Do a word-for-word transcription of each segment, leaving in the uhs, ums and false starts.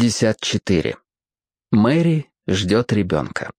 пятьдесят четыре. Мэри ждет ребенка.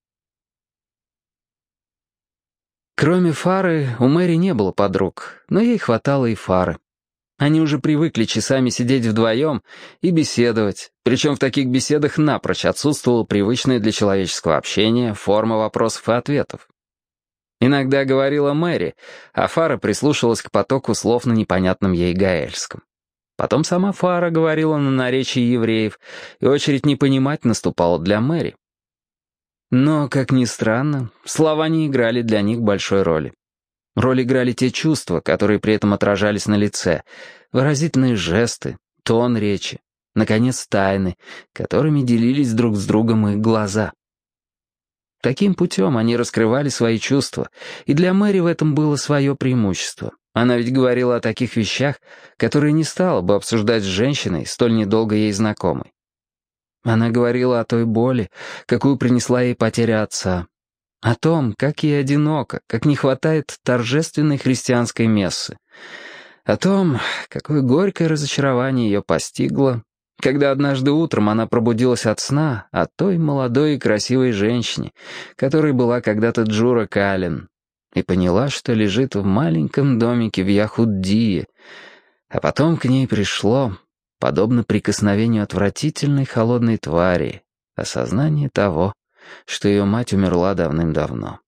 Кроме Фары, у Мэри не было подруг, но ей хватало и Фары. Они уже привыкли часами сидеть вдвоем и беседовать, причем в таких беседах напрочь отсутствовала привычная для человеческого общения форма вопросов и ответов. Иногда говорила Мэри, а Фара прислушивалась к потоку слов на непонятном ей гаэльском. Потом сама Фара говорила на наречии евреев, и очередь не понимать наступала для Мэри. Но, как ни странно, слова не играли для них большой роли. Роль играли те чувства, которые при этом отражались на лице, выразительные жесты, тон речи, наконец, тайны, которыми делились друг с другом их глаза. Таким путем они раскрывали свои чувства, и для Мэри в этом было свое преимущество. Она ведь говорила о таких вещах, которые не стала бы обсуждать с женщиной, столь недолго ей знакомой. Она говорила о той боли, какую принесла ей потеря отца, о том, как ей одиноко, как не хватает торжественной христианской мессы, о том, какое горькое разочарование ее постигло, когда однажды утром она пробудилась от сна о той молодой и красивой женщине, которой была когда-то Джура Каллен, и поняла, что лежит в маленьком домике в Яхуддие, а потом к ней пришло, подобно прикосновению отвратительной холодной твари, осознание того, что ее мать умерла давным-давно.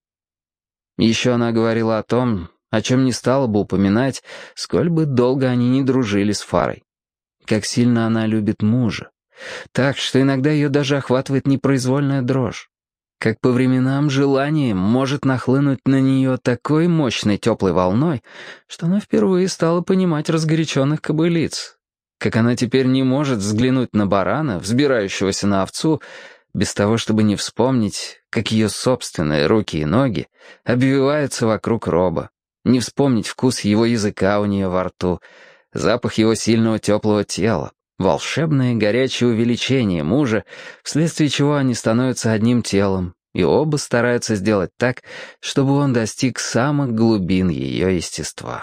Еще она говорила о том, о чем не стала бы упоминать, сколь бы долго они не дружили с Фарой. Как сильно она любит мужа. Так, что иногда ее даже охватывает непроизвольная дрожь. Как по временам желание может нахлынуть на нее такой мощной теплой волной, что она впервые стала понимать разгоряченных кобылиц. Как она теперь не может взглянуть на барана, взбирающегося на овцу, без того, чтобы не вспомнить, как ее собственные руки и ноги обвиваются вокруг роба, не вспомнить вкус его языка у нее во рту, запах его сильного теплого тела, волшебное горячее увеличение мужа, вследствие чего они становятся одним телом, и оба стараются сделать так, чтобы он достиг самых глубин ее естества.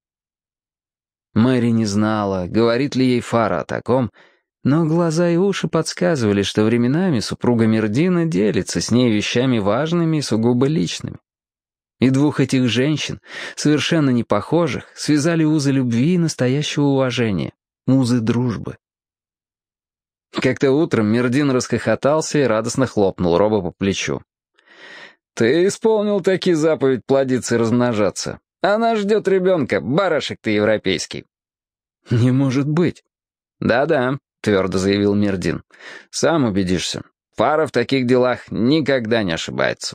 Мэри не знала, говорит ли ей Фара о таком, но глаза и уши подсказывали, что временами супруга Мирдина делится с ней вещами важными и сугубо личными. И двух этих женщин, совершенно не похожих, связали узы любви и настоящего уважения, узы дружбы. Как-то утром Мирдин расхохотался и радостно хлопнул Роба по плечу. «Ты исполнил таки заповедь плодиться и размножаться. Она ждет ребенка, барашек ты европейский». «Не может быть». «Да-да», — твердо заявил Мирдин. «Сам убедишься. Фара в таких делах никогда не ошибается».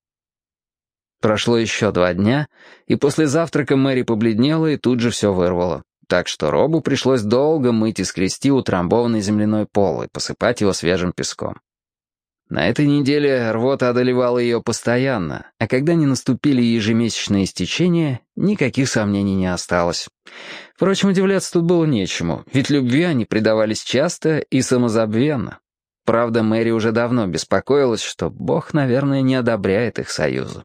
Прошло еще два дня, и после завтрака Мэри побледнела и тут же все вырвала. Так что Робу пришлось долго мыть и скрести утрамбованный земляной пол и посыпать его свежим песком. На этой неделе рвота одолевала ее постоянно, а когда не наступили ежемесячные истечения, никаких сомнений не осталось. Впрочем, удивляться тут было нечему, ведь любви они предавались часто и самозабвенно. Правда, Мэри уже давно беспокоилась, что Бог, наверное, не одобряет их союза.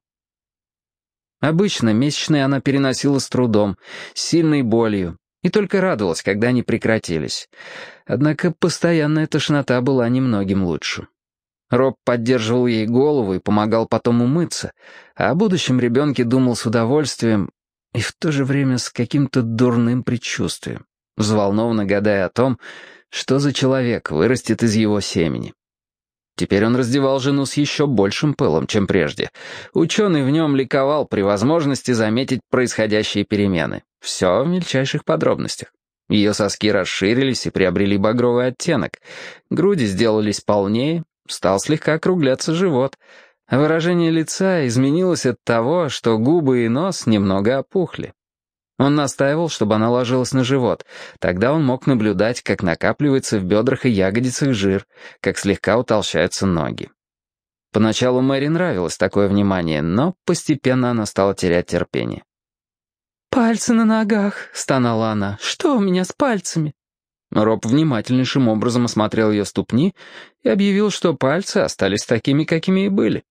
Обычно месячные она переносила с трудом, с сильной болью, и только радовалась, когда они прекратились. Однако постоянная тошнота была немногим лучше. Роб поддерживал ей голову и помогал потом умыться, а о будущем ребенке думал с удовольствием и в то же время с каким-то дурным предчувствием, взволнованно гадая о том, что за человек вырастет из его семени. Теперь он раздевал жену с еще большим пылом, чем прежде. Ученый в нем ликовал при возможности заметить происходящие перемены. Все в мельчайших подробностях. Ее соски расширились и приобрели багровый оттенок. Груди сделались полнее, стал слегка округляться живот. А выражение лица изменилось от того, что губы и нос немного опухли. Он настаивал, чтобы она ложилась на живот. Тогда он мог наблюдать, как накапливается в бедрах и ягодицах жир, как слегка утолщаются ноги. Поначалу Мэри нравилось такое внимание, но постепенно она стала терять терпение. «Пальцы на ногах», — стонала она. «Что у меня с пальцами?» Роб внимательнейшим образом осмотрел ее ступни и объявил, что пальцы остались такими, какими и были.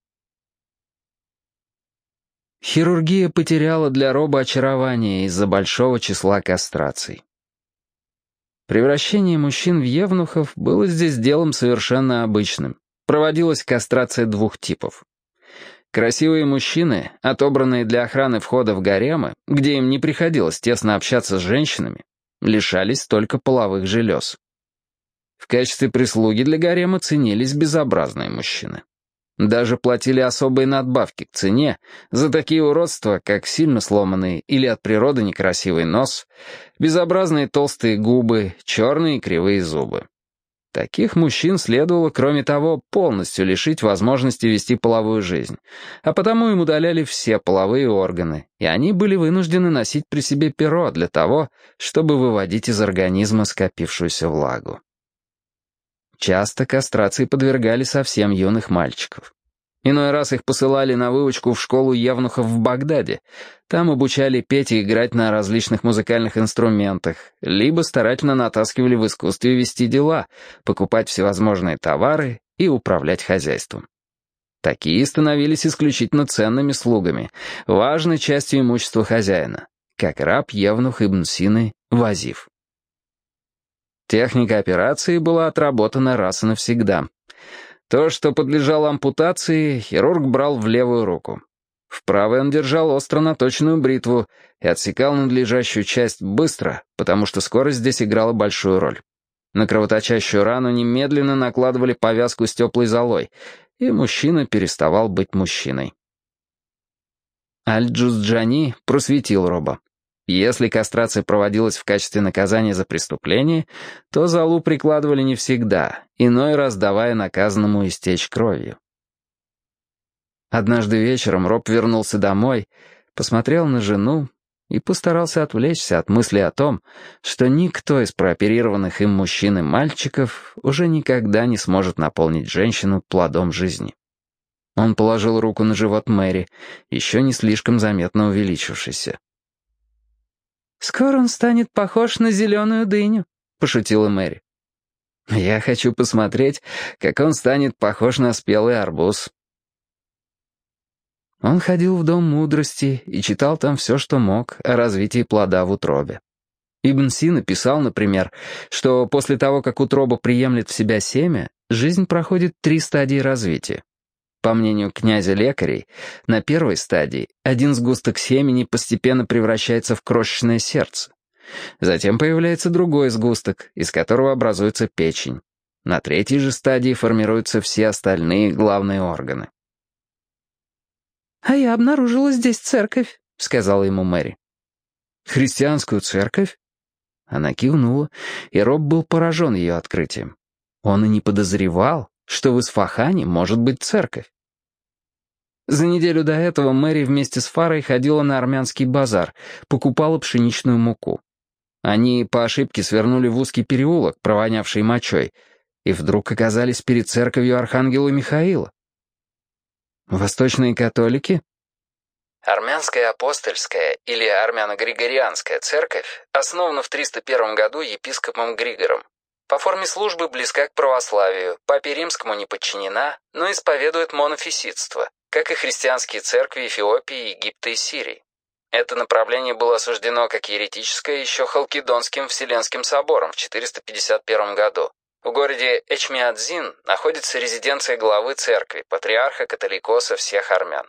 Хирургия потеряла для Роба очарование из-за большого числа кастраций. Превращение мужчин в евнухов было здесь делом совершенно обычным. Проводилась кастрация двух типов. Красивые мужчины, отобранные для охраны входа в гаремы, где им не приходилось тесно общаться с женщинами, лишались только половых желез. В качестве прислуги для гарема ценились безобразные мужчины. Даже платили особые надбавки к цене за такие уродства, как сильно сломанный или от природы некрасивый нос, безобразные толстые губы, черные и кривые зубы. Таких мужчин следовало, кроме того, полностью лишить возможности вести половую жизнь, а потому им удаляли все половые органы, и они были вынуждены носить при себе перо для того, чтобы выводить из организма скопившуюся влагу. Часто кастрации подвергали совсем юных мальчиков. Иной раз их посылали на выучку в школу евнухов в Багдаде. Там обучали петь и играть на различных музыкальных инструментах, либо старательно натаскивали в искусстве вести дела, покупать всевозможные товары и управлять хозяйством. Такие становились исключительно ценными слугами, важной частью имущества хозяина, как раб Евнух ибн Сины Вазиф. Техника операции была отработана раз и навсегда. То, что подлежало ампутации, хирург брал в левую руку. В правой он держал остро наточенную бритву и отсекал надлежащую часть быстро, потому что скорость здесь играла большую роль. На кровоточащую рану немедленно накладывали повязку с теплой золой, и мужчина переставал быть мужчиной. Аль-Джузджани просветил Роба. Если кастрация проводилась в качестве наказания за преступление, то золу прикладывали не всегда, иной раз давая наказанному истечь кровью. Однажды вечером Роб вернулся домой, посмотрел на жену и постарался отвлечься от мысли о том, что никто из прооперированных им мужчин и мальчиков уже никогда не сможет наполнить женщину плодом жизни. Он положил руку на живот Мэри, еще не слишком заметно увеличившийся. «Скоро он станет похож на зеленую дыню», — пошутила Мэри. «Я хочу посмотреть, как он станет похож на спелый арбуз». Он ходил в Дом мудрости и читал там все, что мог о развитии плода в утробе. Ибн Сина писал, например, что после того, как утроба приемлет в себя семя, жизнь проходит три стадии развития. По мнению князя-лекарей, на первой стадии один сгусток семени постепенно превращается в крошечное сердце. Затем появляется другой сгусток, из которого образуется печень. На третьей же стадии формируются все остальные главные органы. «А я обнаружила здесь церковь», — сказала ему Мэри. «Христианскую церковь?» Она кивнула, и Роб был поражен ее открытием. Он и не подозревал, что в Исфахане может быть церковь. За неделю до этого Мэри вместе с Фарой ходила на армянский базар, покупала пшеничную муку. Они по ошибке свернули в узкий переулок, провонявший мочой, и вдруг оказались перед церковью Архангела Михаила. Восточные католики? Армянская апостольская или армяно-григорианская церковь основана в триста первом году епископом Григором. По форме службы близка к православию, папе римскому не подчинена, но исповедует монофиситство, как и христианские церкви Эфиопии, Египта и Сирии. Это направление было осуждено как еретическое еще Халкидонским Вселенским собором в четыреста пятьдесят первом году. В городе Эчмиадзин находится резиденция главы церкви, патриарха католикоса всех армян.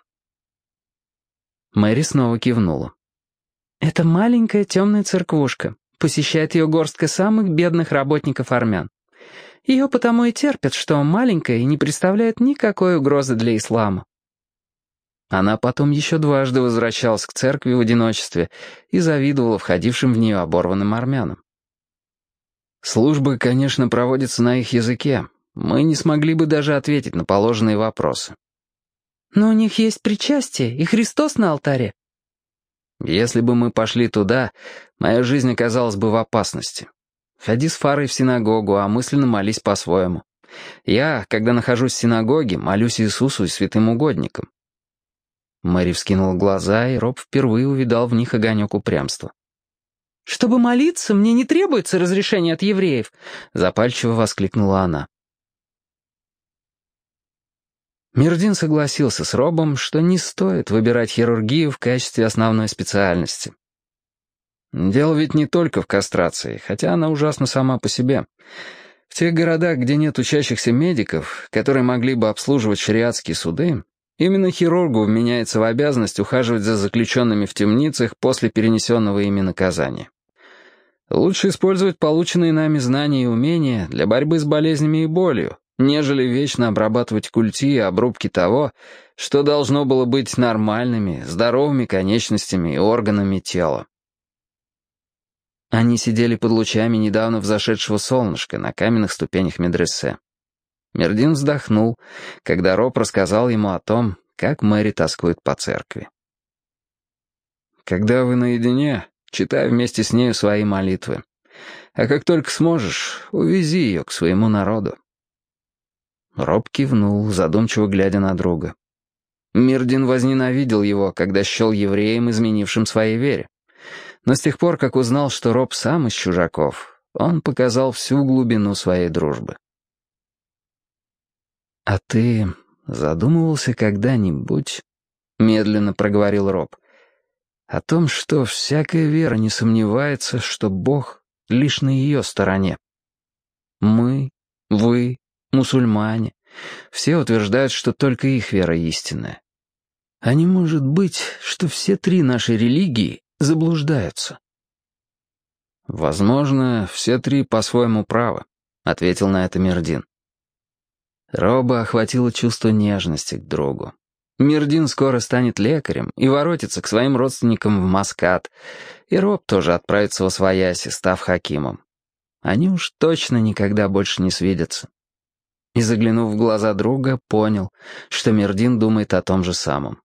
Мэри снова кивнула. «Это маленькая темная церквушка. Посещает ее горстка самых бедных работников армян. Ее потому и терпят, что маленькая и не представляет никакой угрозы для ислама». Она потом еще дважды возвращалась к церкви в одиночестве и завидовала входившим в нее оборванным армянам. «Службы, конечно, проводятся на их языке. Мы не смогли бы даже ответить на положенные вопросы». «Но у них есть причастие и Христос на алтаре». «Если бы мы пошли туда, моя жизнь оказалась бы в опасности. Ходи с Фарой в синагогу, а мысленно молись по-своему. Я, когда нахожусь в синагоге, молюсь Иисусу и святым угодникам». Мэри вскинула глаза, и Роб впервые увидал в них огонек упрямства. «Чтобы молиться, мне не требуется разрешение от евреев», — запальчиво воскликнула она. Мирдин согласился с Робом, что не стоит выбирать хирургию в качестве основной специальности. Дело ведь не только в кастрации, хотя она ужасна сама по себе. В тех городах, где нет учащихся медиков, которые могли бы обслуживать шариатские суды, именно хирургу вменяется в обязанность ухаживать за заключенными в темницах после перенесенного ими наказания. Лучше использовать полученные нами знания и умения для борьбы с болезнями и болью, нежели вечно обрабатывать культи и обрубки того, что должно было быть нормальными, здоровыми конечностями и органами тела. Они сидели под лучами недавно взошедшего солнышка на каменных ступенях медресе. Мердин вздохнул, когда Роб рассказал ему о том, как Мэри тоскует по церкви. «Когда вы наедине, читай вместе с нею свои молитвы. А как только сможешь, увези ее к своему народу». Роб кивнул, задумчиво глядя на друга. Мердин возненавидел его, когда счел евреем, изменившим своей вере. Но с тех пор, как узнал, что Роб сам из чужаков, он показал всю глубину своей дружбы. «А ты задумывался когда-нибудь, — медленно проговорил Роб, — о том, что всякая вера не сомневается, что Бог лишь на ее стороне? Мы, вы, мусульмане, все утверждают, что только их вера истинная. А не может быть, что все три наши религии заблуждаются?» «Возможно, все три по-своему правы», — ответил на это Мердин. Роба охватило чувство нежности к другу. Мердин скоро станет лекарем и воротится к своим родственникам в Маскат, и Роб тоже отправится восвояси, став хакимом. Они уж точно никогда больше не свидятся. И, заглянув в глаза друга, понял, что Мердин думает о том же самом.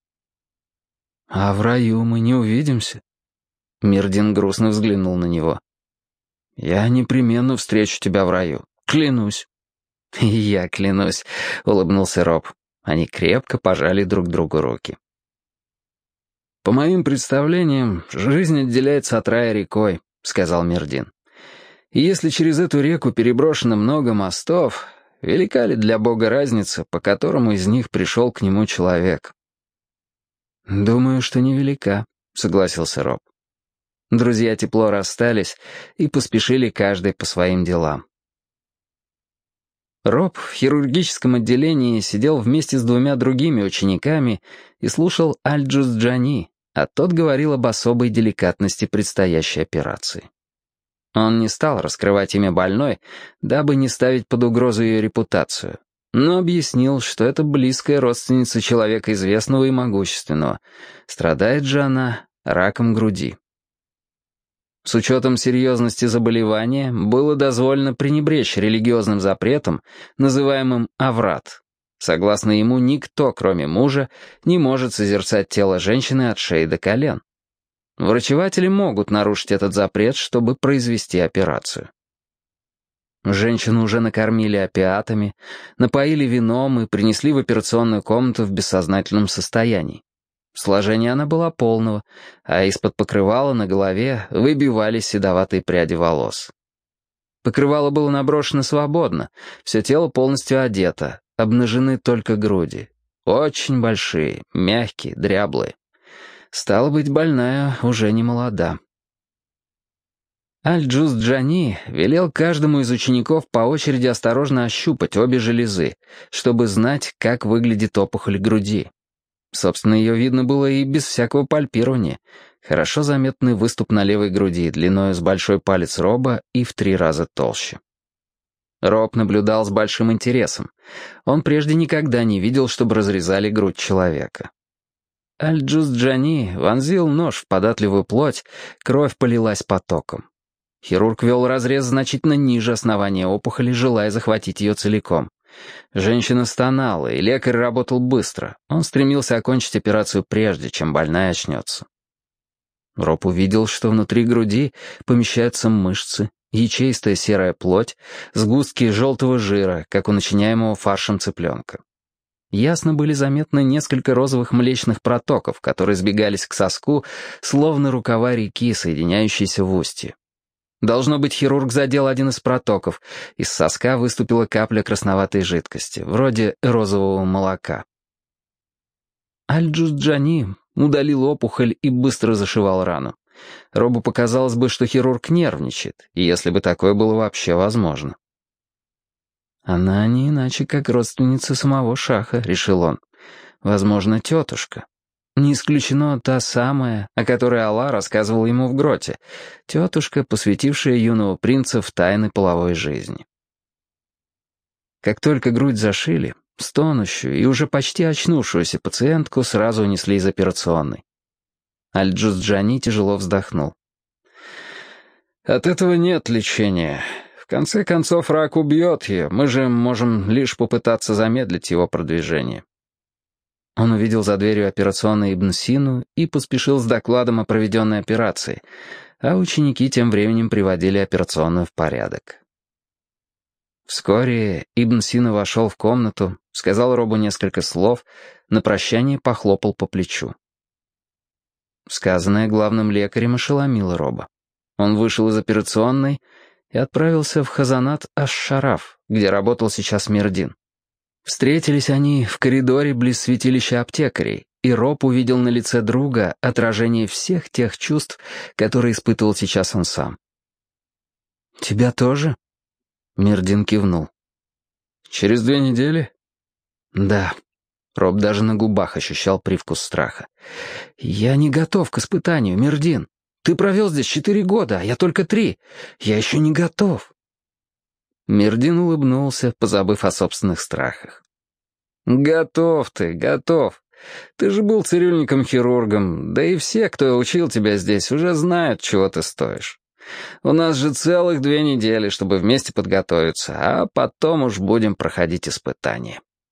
«А в раю мы не увидимся?» Мердин грустно взглянул на него. «Я непременно встречу тебя в раю, клянусь». «И я клянусь», — улыбнулся Роб. Они крепко пожали друг другу руки. «По моим представлениям, жизнь отделяется от рая рекой», — сказал Мердин. «И если через эту реку переброшено много мостов, велика ли для Бога разница, по которому из них пришел к нему человек?» «Думаю, что невелика», — согласился Роб. Друзья тепло расстались и поспешили каждый по своим делам. Роб в хирургическом отделении сидел вместе с двумя другими учениками и слушал Аль-Джуз-Джани, а тот говорил об особой деликатности предстоящей операции. Он не стал раскрывать имя больной, дабы не ставить под угрозу ее репутацию, но объяснил, что это близкая родственница человека известного и могущественного. Страдает же она раком груди. С учетом серьезности заболевания было дозволено пренебречь религиозным запретом, называемым аврат. Согласно ему, никто, кроме мужа, не может созерцать тело женщины от шеи до колен. Врачеватели могут нарушить этот запрет, чтобы произвести операцию. Женщину уже накормили опиатами, напоили вином и принесли в операционную комнату в бессознательном состоянии. Сложение она была полного, а из-под покрывала на голове выбивались седоватые пряди волос. Покрывало было наброшено свободно, все тело полностью одето, обнажены только груди. Очень большие, мягкие, дряблые. Стало быть, больная уже не молода. Аль-Джуз-Джани велел каждому из учеников по очереди осторожно ощупать обе железы, чтобы знать, как выглядит опухоль груди. Собственно, ее видно было и без всякого пальпирования. Хорошо заметный выступ на левой груди, длиною с большой палец Роба и в три раза толще. Роб наблюдал с большим интересом. Он прежде никогда не видел, чтобы разрезали грудь человека. Аль-Джуз-Джани вонзил нож в податливую плоть, кровь полилась потоком. Хирург вел разрез значительно ниже основания опухоли, желая захватить ее целиком. Женщина стонала, и лекарь работал быстро. Он стремился окончить операцию прежде, чем больная очнется. Роб увидел, что внутри груди помещаются мышцы, ячеистая серая плоть, сгустки желтого жира, как у начиняемого фаршем цыпленка. Ясно были заметны несколько розовых млечных протоков, которые сбегались к соску, словно рукава реки, соединяющиеся в устье. Должно быть, хирург задел один из протоков, из соска выступила капля красноватой жидкости, вроде розового молока. Аль-Джуз-Джани удалил опухоль и быстро зашивал рану. Робу показалось бы, что хирург нервничает, и если бы такое было вообще возможно. «Она не иначе, как родственница самого Шаха», — решил он. «Возможно, тетушка. Не исключено та самая, о которой Аллах рассказывал ему в гроте. Тетушка, посвятившая юного принца в тайны половой жизни». Как только грудь зашили, стонущую и уже почти очнувшуюся пациентку сразу унесли из операционной. Аль-Джузджани тяжело вздохнул. «От этого нет лечения. В конце концов, рак убьет ее. Мы же можем лишь попытаться замедлить его продвижение». Он увидел за дверью операционной Ибн Сину и поспешил с докладом о проведенной операции, а ученики тем временем приводили операционную в порядок. Вскоре Ибн Сина вошел в комнату, сказал Робу несколько слов, на прощание похлопал по плечу. Сказанное главным лекарем ошеломило Роба. Он вышел из операционной и отправился в Хазанат аш-Шараф, где работал сейчас Мирдин. Встретились они в коридоре близ святилища аптекарей, и Роб увидел на лице друга отражение всех тех чувств, которые испытывал сейчас он сам. «Тебя тоже?» Мирдин кивнул. «Через две недели?» «Да». Роб даже на губах ощущал привкус страха. «Я не готов к испытанию, Мирдин. Ты провел здесь четыре года, а я только три. Я еще не готов». Мирдин улыбнулся, позабыв о собственных страхах. «Готов ты, готов. Ты же был цирюльником-хирургом, да и все, кто учил тебя здесь, уже знают, чего ты стоишь. У нас же целых две недели, чтобы вместе подготовиться, а потом уж будем проходить испытания».